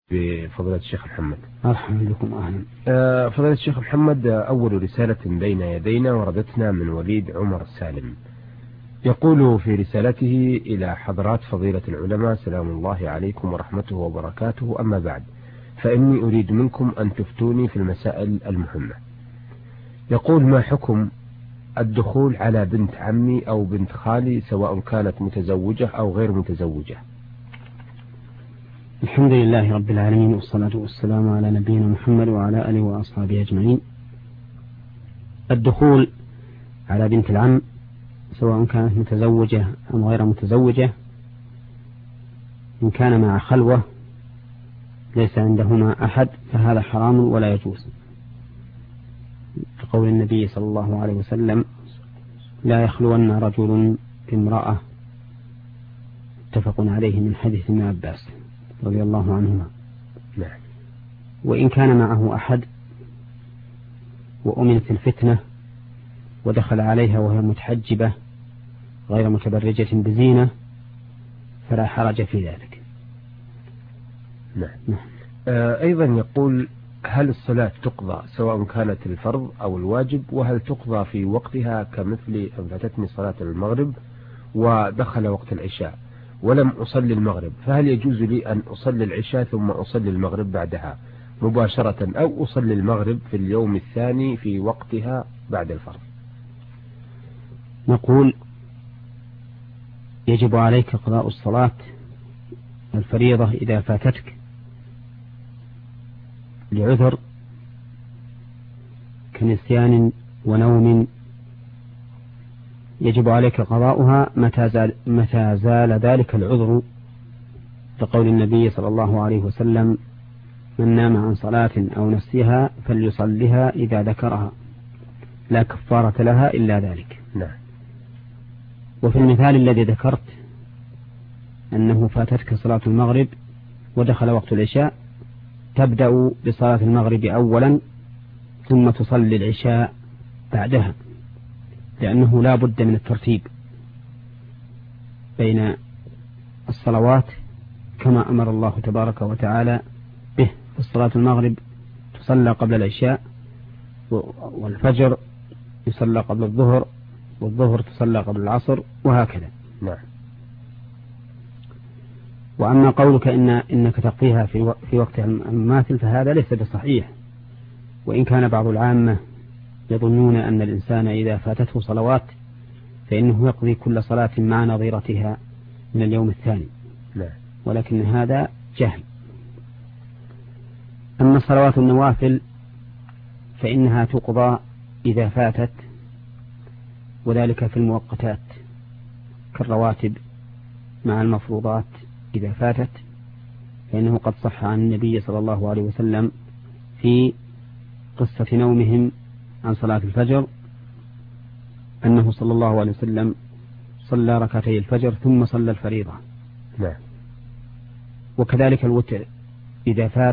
بفضيلة الشيخ محمد. مرحبا بكم أهلا. فضيلة الشيخ محمد، أول رسالة بين يدينا وردتنا من وليد عمر السالم، يقول في رسالته: إلى حضرات فضيلة العلماء، سلام الله عليكم ورحمته وبركاته، أما بعد، فإني أريد منكم أن تفتوني في المسائل المهمة. يقول: ما حكم الدخول على بنت عمي أو بنت خالي سواء كانت متزوجة أو غير متزوجة؟ الحمد لله رب العالمين، والصلاة والسلام على نبينا محمد وعلى آله وأصحابه أجمعين. الدخول على بنت العم سواء كانت متزوجة أو غير متزوجة إن كان مع خلوة ليس عندهما أحد فهذا حرام ولا يجوز، لقول النبي صلى الله عليه وسلم: لا يخلون رجل بامرأة، متفق عليه من حديث ابن عباس رضي الله عنهما. وإن كان معه أحد وأمنت الفتنة ودخل عليها وهي متحجبة غير متبرجة بزينة فلا حرج في ذلك. نعم. أيضا يقول: هل الصلاة تقضى سواء كانت الفرض أو الواجب؟ وهل تقضى في وقتها كمثل أن فاتتني صلاة المغرب ودخل وقت العشاء ولم أصلي المغرب، فهل يجوز لي أن أصلي العشاء ثم أصلي المغرب بعدها مباشرة، أو أصلي المغرب في اليوم الثاني في وقتها بعد الفرض؟ نقول: يجب عليك قضاء الصلاة الفريضة إذا فاتتك لعذر كنسيان ونوم، يجب عليك قضاؤها متى زال ذلك العذر، لقول النبي صلى الله عليه وسلم: من نام عن صلاة أو نسيها فليصلها إذا ذكرها، لا كفارة لها إلا ذلك. نعم. وفي المثال الذي ذكرت أنه فاتتك صلاة المغرب ودخل وقت العشاء، تبدأ بصلاة المغرب أولا ثم تصلي العشاء بعدها، لأنه لا بد من الترتيب بين الصلوات كما أمر الله تبارك وتعالى به. الصلاة المغرب تصلى قبل العشاء، والفجر يصلى قبل الظهر، والظهر تصلى قبل العصر، وهكذا. نعم. وأما قولك إنك تقضيها في وقت ماثل فهذا ليس بصحيح، وإن كان بعض العامة يظنون أن الإنسان إذا فاتته صلوات فإنه يقضي كل صلاة مع نظيرتها من اليوم الثاني. نعم. ولكن هذا جهل. أما صلوات النوافل فإنها تقضى إذا فاتت، وذلك في المؤقتات كالرواتب مع المفروضات إذا فاتت، فإنه قد صح عن النبي صلى الله عليه وسلم في قصة نومهم عن صلاة الفجر أنه صلى الله عليه وسلم صلى ركعتي الفجر ثم صلى الفريضة. نعم. وكذلك الوتر إذا فات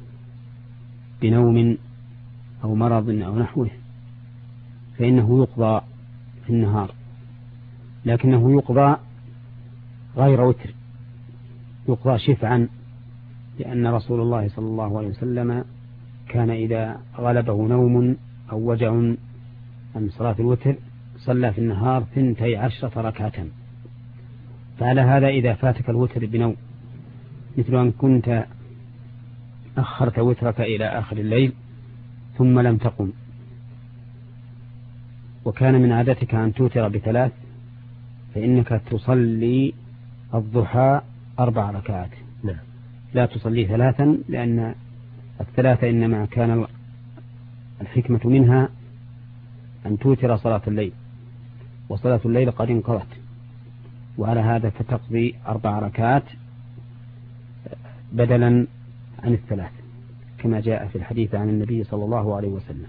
بنوم أو مرض أو نحوه فإنه يقضى في النهار، لكنه يقضى غير وتر، يقضى شفعا، لأن رسول الله صلى الله عليه وسلم كان إذا غلبه نوم أو وجع عن صلاة الوتر صلى في النهار 12 ركعة. فعلى هذا إذا فاتك الوتر بنوم، مثل أن كنت أخرت وترك إلى آخر الليل ثم لم تقم، وكان من عادتك أن توتر ب3، فإنك تصلي الضحى 4 ركعات. نعم. لا تصلي 3، لأن 3 إنما كان الحكمة منها أن توتر صلاة الليل، وصلاة الليل قد انقضت، وعلى هذا فتقضي 4 ركعات بدلا عن 3 كما جاء في الحديث عن النبي صلى الله عليه وسلم.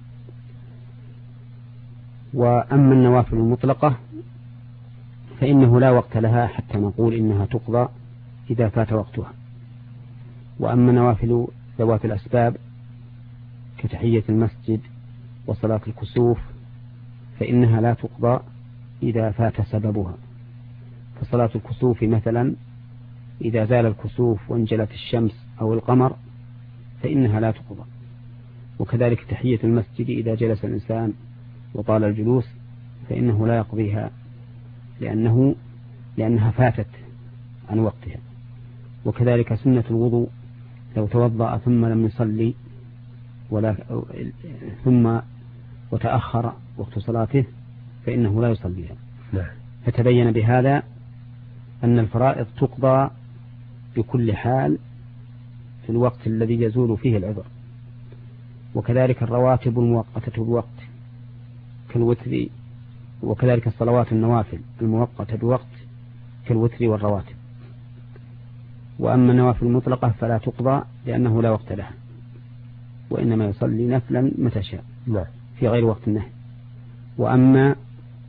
وأما النوافل المطلقة فإنه لا وقت لها حتى نقول إنها تقضى إذا فات وقتها. وأما نوافل ذوات الأسباب كتحية المسجد وصلاة الكسوف فإنها لا تقضى إذا فات سببها. فصلاة الكسوف مثلا إذا زال الكسوف وانجلت الشمس أو القمر فإنها لا تقضى. وكذلك تحية المسجد إذا جلس الإنسان وطال الجلوس فإنه لا يقضيها لأنها فاتت عن وقتها. وكذلك سنة الوضوء لو توضأ ثم لم يصلي ثم وتأخر وقت صلاته فإنه لا يصليها. فتبين بهذا أن الفرائض تقضى بكل حال في الوقت الذي يزول فيه العذر. وكذلك الرواتب المؤقتة بوقت كالوتر، وكذلك الصلوات النوافل المؤقتة بوقت كالوتر والرواتب. وأما النوافل المطلقة فلا تقضى لأنه لا وقت لها، وإنما يصلي نفلا متى شاء في غير وقت النهي. وأما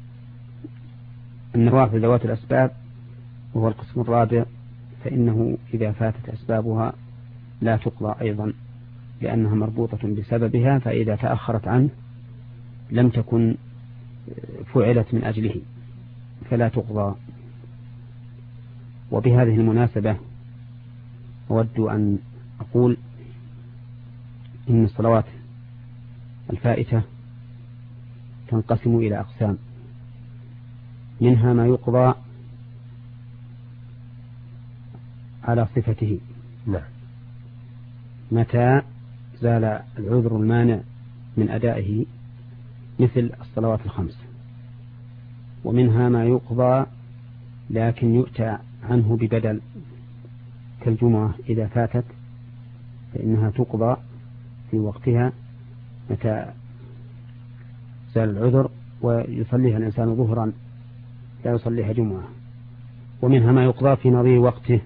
النوافل ذوات الأسباب وهو القسم الرابع فإنه إذا فاتت أسبابها لا تقضى أيضا لأنها مربوطة بسببها، فإذا تأخرت عنه لم تكن فعلت من أجله فلا تقضى. وبهذه المناسبة أود أن أقول إن الصلوات الفائتة تنقسم إلى أقسام، منها ما يقضى على صفته متى زال العذر المانع من أدائه مثل الصلوات الخمس، ومنها ما يقضى لكن يؤتى عنه ببدل كالجمعة إذا فاتت فإنها تقضى في وقتها متى زال العذر ويصليها الإنسان ظهرا لا يصليها جمعة. ومنها ما يقضى في نظير وقته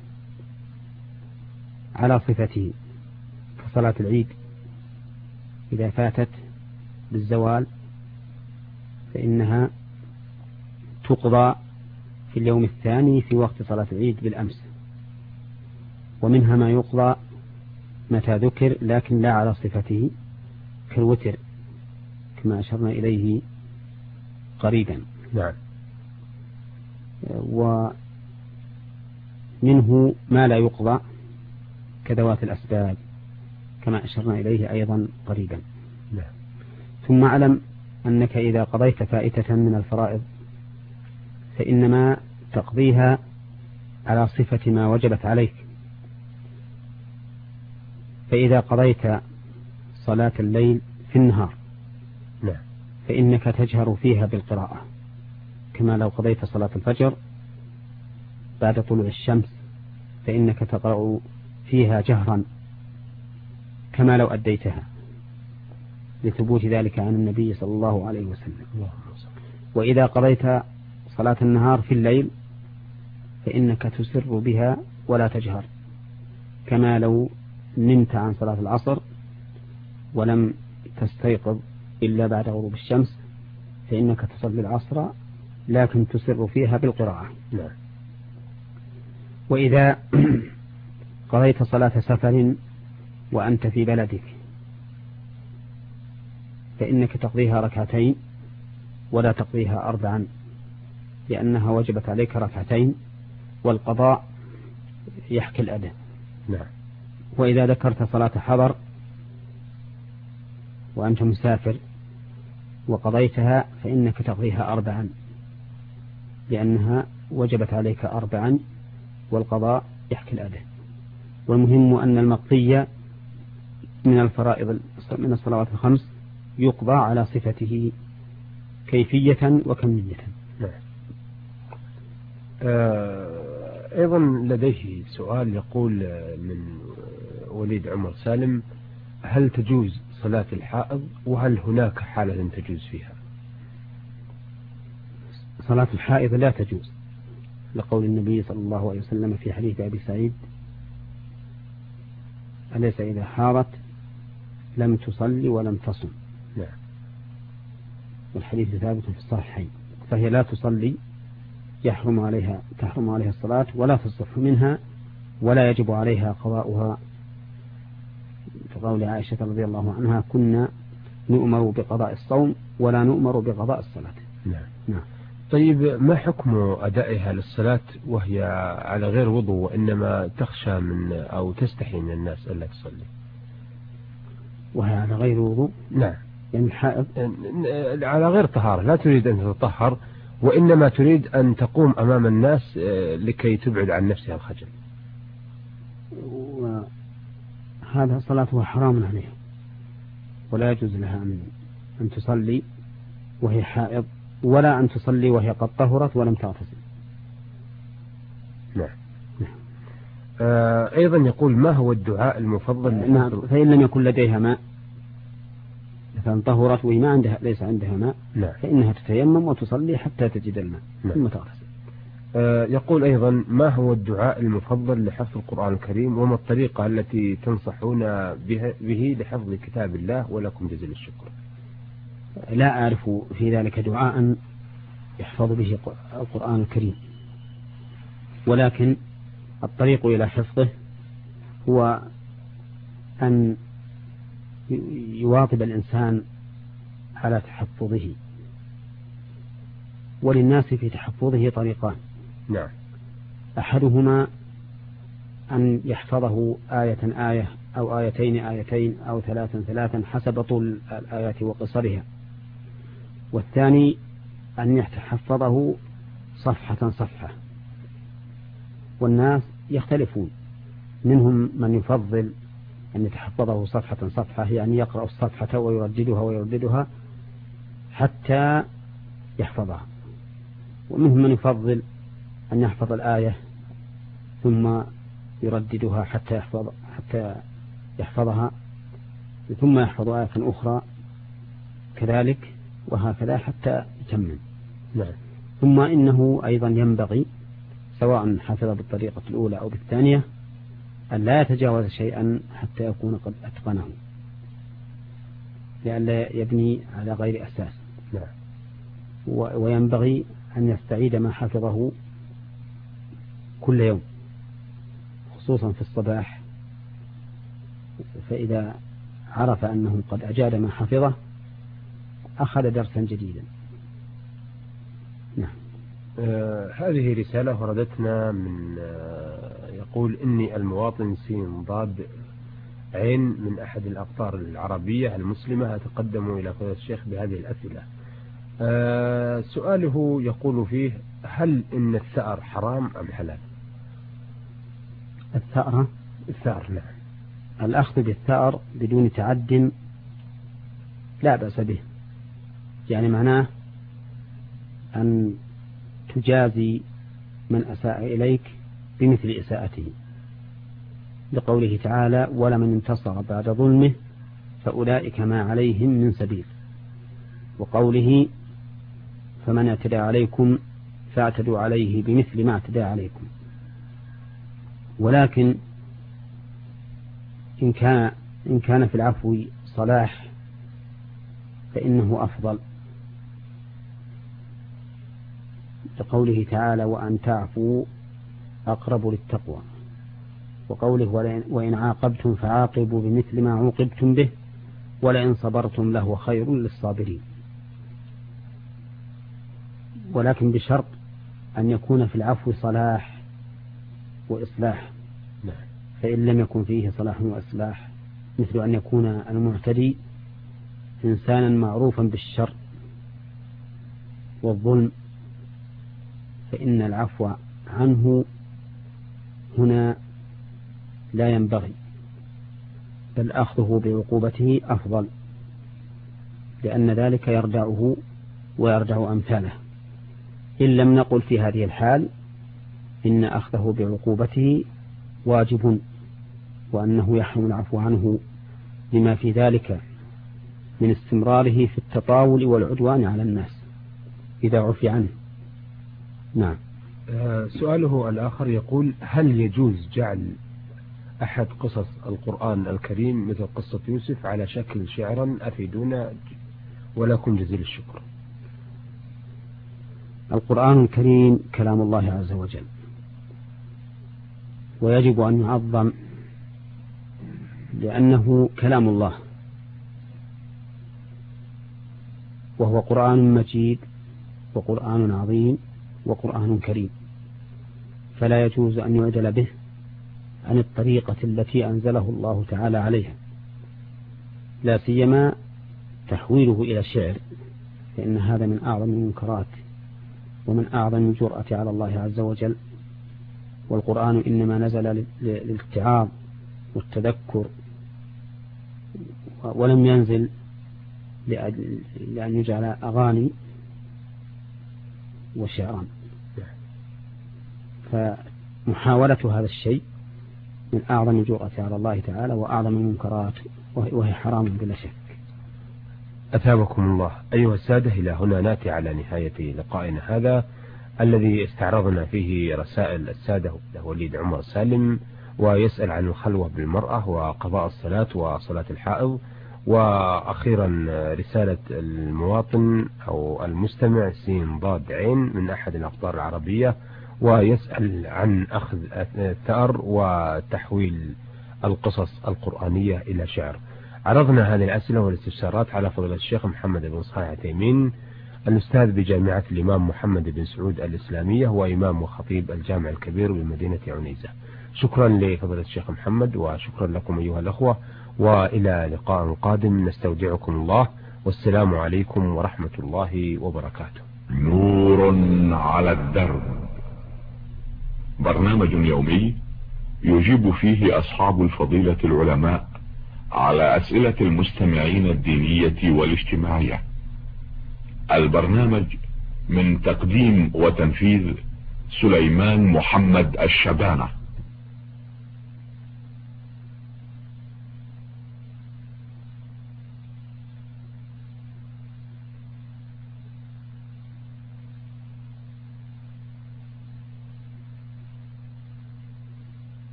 على صفته كصلاة العيد إذا فاتت بالزوال فإنها تقضى في اليوم الثاني في وقت صلاة العيد بالأمس. ومنها ما يقضى متى ذكر لكن لا على صفته كالوتر كما أشرنا إليه قريبا. ومنه ما لا يقضى كذوات الأسباب كما أشرنا إليه أيضا قريبا. ثم اعلم أنك إذا قضيت فائتة من الفرائض فإنما تقضيها على صفة ما وجبت عليك. فإذا قضيت صلاة الليل في النهار فإنك تجهر فيها بالقراءة كما لو قضيت صلاة الفجر بعد طلوع الشمس فإنك تقرأ فيها جهرا كما لو أديتها لثبوت ذلك عن النبي صلى الله عليه وسلم. وإذا قضيت صلاة النهار في الليل فإنك تسر بها ولا تجهر كما لو نمت عن صلاة العصر ولم تستيقظ إلا بعد غروب الشمس فإنك تصلي العصر لكن تسر فيها بالقراءة. وإذا قضيت صلاة سفر وأنت في بلدك فإنك تقضيها ركعتين ولا تقضيها 4 لأنها وجبت عليك ركعتين والقضاء يحكي الأداء. وإذا ذكرت صلاة حضر وأنت مسافر وقضيتها فإنك تقضيها 4 لأنها وجبت عليك 4 والقضاء يحكي الأداء. والمهم أن المقضية من الفرائض من الصلوات الخمس يقضى على صفته كيفية وكمية. أيضا لديه سؤال يقول من وليد عمر سالم: هل تجوز صلاة الحائض وهل هناك حالة تجوز فيها؟ صلاة الحائض لا تجوز لقول النبي صلى الله عليه وسلم في حديث أبي سعيد: أليس إذا حارت لم تصلي ولم تصم؟ والحديث ثابت في الصحيحين. فهي لا تصلي تحرم عليها الصلاة ولا تصح منها ولا يجب عليها قضاؤها كقول عائشة رضي الله عنها: كنا نؤمر بقضاء الصوم ولا نؤمر بقضاء الصلاة. نعم. طيب ما حكم أدائها للصلاة وهي على غير وضوء وإنما تخشى من أو تستحي من الناس ألا تصلي؟ وهي على غير وضوء. نعم، يعني الحائض على غير طهارة، لا تريد أن تتطهر، وإنما تريد أن تقوم أمام الناس لكي تبعد عن نفسها الخجل. وهذا صلاتها حرام عليها، ولا يجوز لها أن تصلي وهي حائض، ولا أن تصلي وهي قد طهرت ولم تغتسل. نعم. أيضا يقول: ما هو الدعاء المفضل؟ نعم، فإن لم يكن لديها ماء، مثلا طهرت وهي ما عندها، ليس عندها ماء، نعم، فإنها تتيمم وتصلي حتى تجد الماء، نعم، ثم تغتسل. يقول أيضا: ما هو الدعاء المفضل لحفظ القرآن الكريم، وما الطريقة التي تنصحون به لحفظ كتاب الله، ولكم جزيل الشكر؟ لا أعرف في ذلك دعاء يحفظ به القرآن الكريم، ولكن الطريق إلى حفظه هو أن يواظب الإنسان على تحفظه، وللناس في تحفظه طريقان. نعم. أحدهما أن يحفظه آية آية أو آيتين آيتين أو ثلاثا حسب طول الآيات وقصرها، والثاني أن يتحفظه صفحة صفحة. والناس يختلفون، منهم من يفضل أن يتحفظه صفحة صفحة، يعني يقرأ الصفحة ويرددها حتى يحفظها، ومنهم من يفضل أن يحفظ الآية ثم يرددها حتى يحفظها، ثم يحفظ آية أخرى كذلك، وهكذا حتى يتمم. نعم. ثم إنه أيضا ينبغي سواء حفظ بالطريقة الأولى أو بالثانية أن لا يتجاوز شيئا حتى يكون قد أتقنه، لئلا يبني على غير أساس. نعم. وينبغي أن يستعيد ما حفظه كل يوم، خصوصا في الصباح، فإذا عرف أنه قد أجاد ما حفظه أخذ درسا جديدا. نعم. هذه رسالة وردتنا من يقول: إني المواطن سين ضاد عين من أحد الأقطار العربية المسلمة، أتقدم إلى فضيلة الشيخ بهذه الأسئلة. سؤاله يقول فيه: هل إن الثأر حرام أم حلال؟ الثأر، نعم. الأخذ بالثأر بدون تعد لا بأس به، يعني معناه أن تجازي من أساء إليك بمثل إساءته، لقوله تعالى: ولمن انتصر بعد ظلمه فأولئك ما عليهم من سبيل، وقوله: فمن اعتدى عليكم فاعتدوا عليه بمثل ما اعتدى عليكم. ولكن إن كان في العفو صلاح فإنه أفضل، لقوله تعالى: وأن تعفوا أقرب للتقوى، وقوله: وإن عاقبتم فعاقبوا بمثل ما عوقبتم به ولئن صبرتم لهو خير للصابرين. ولكن بشرط أن يكون في العفو صلاح وإصلاح، فإن لم يكن فيه صلاح وإصلاح، مثل أن يكون المعتدي إنسانا معروفا بالشر والظلم، فإن العفو عنه هنا لا ينبغي، بل أخذه بعقوبته أفضل، لأن ذلك يردعه ويردع أمثاله. إن لم نقل في هذه الحال إن أخذه بعقوبته واجب، وأنه يحرم العفو عنه لما في ذلك من استمراره في التطاول والعدوان على الناس إذا عفي عنه. نعم. سؤاله الآخر يقول: هل يجوز جعل أحد قصص القرآن الكريم مثل قصة يوسف على شكل شعرا؟ أفيدونا ولكم جزيل الشكر. القرآن الكريم كلام الله عز وجل، ويجب أن يعظم لأنه كلام الله، وهو قرآن مجيد وقرآن عظيم وقرآن كريم، فلا يجوز أن يعدل به عن الطريقة التي أنزله الله تعالى عليها. لا سيما تحويله إلى شعر، فإن هذا من أعظم المنكرات ومن أعظم الجرأة على الله عز وجل. والقرآن إنما نزل للاتعاظ والتذكر، ولم ينزل لأن يجعل أغاني وشعرا. فمحاولة هذا الشيء من أعظم الجرأة على الله تعالى وأعظم المنكرات، وهي حرام بلا شك. أثابكم الله. أيها السادة، إلى هنا نأتي على نهاية لقائنا هذا الذي استعرضنا فيه رسائل السادة وليد عمر سالم، ويسأل عن الخلوة بالمرأة وقضاء الصلاة وصلاة الحائض، وأخيرا رسالة المواطن أو المستمع سين ضاد عين من أحد الأقطار العربية، ويسأل عن أخذ الثأر وتحويل القصص القرآنية إلى شعر. عرضنا هذه الأسئلة والاستفسارات على فضيلة الشيخ محمد بن صالح العثيمين، الأستاذ بجامعة الإمام محمد بن سعود الإسلامية، وإمام وخطيب الجامع الكبير بمدينة عنيزة. شكرا لفضيلة الشيخ محمد، وشكرا لكم أيها الأخوة، وإلى لقاء قادم نستودعكم الله، والسلام عليكم ورحمة الله وبركاته. نور على الدرب، برنامج يومي يجيب فيه أصحاب الفضيلة العلماء على أسئلة المستمعين الدينية والاجتماعية. البرنامج من تقديم وتنفيذ سليمان محمد الشبانة.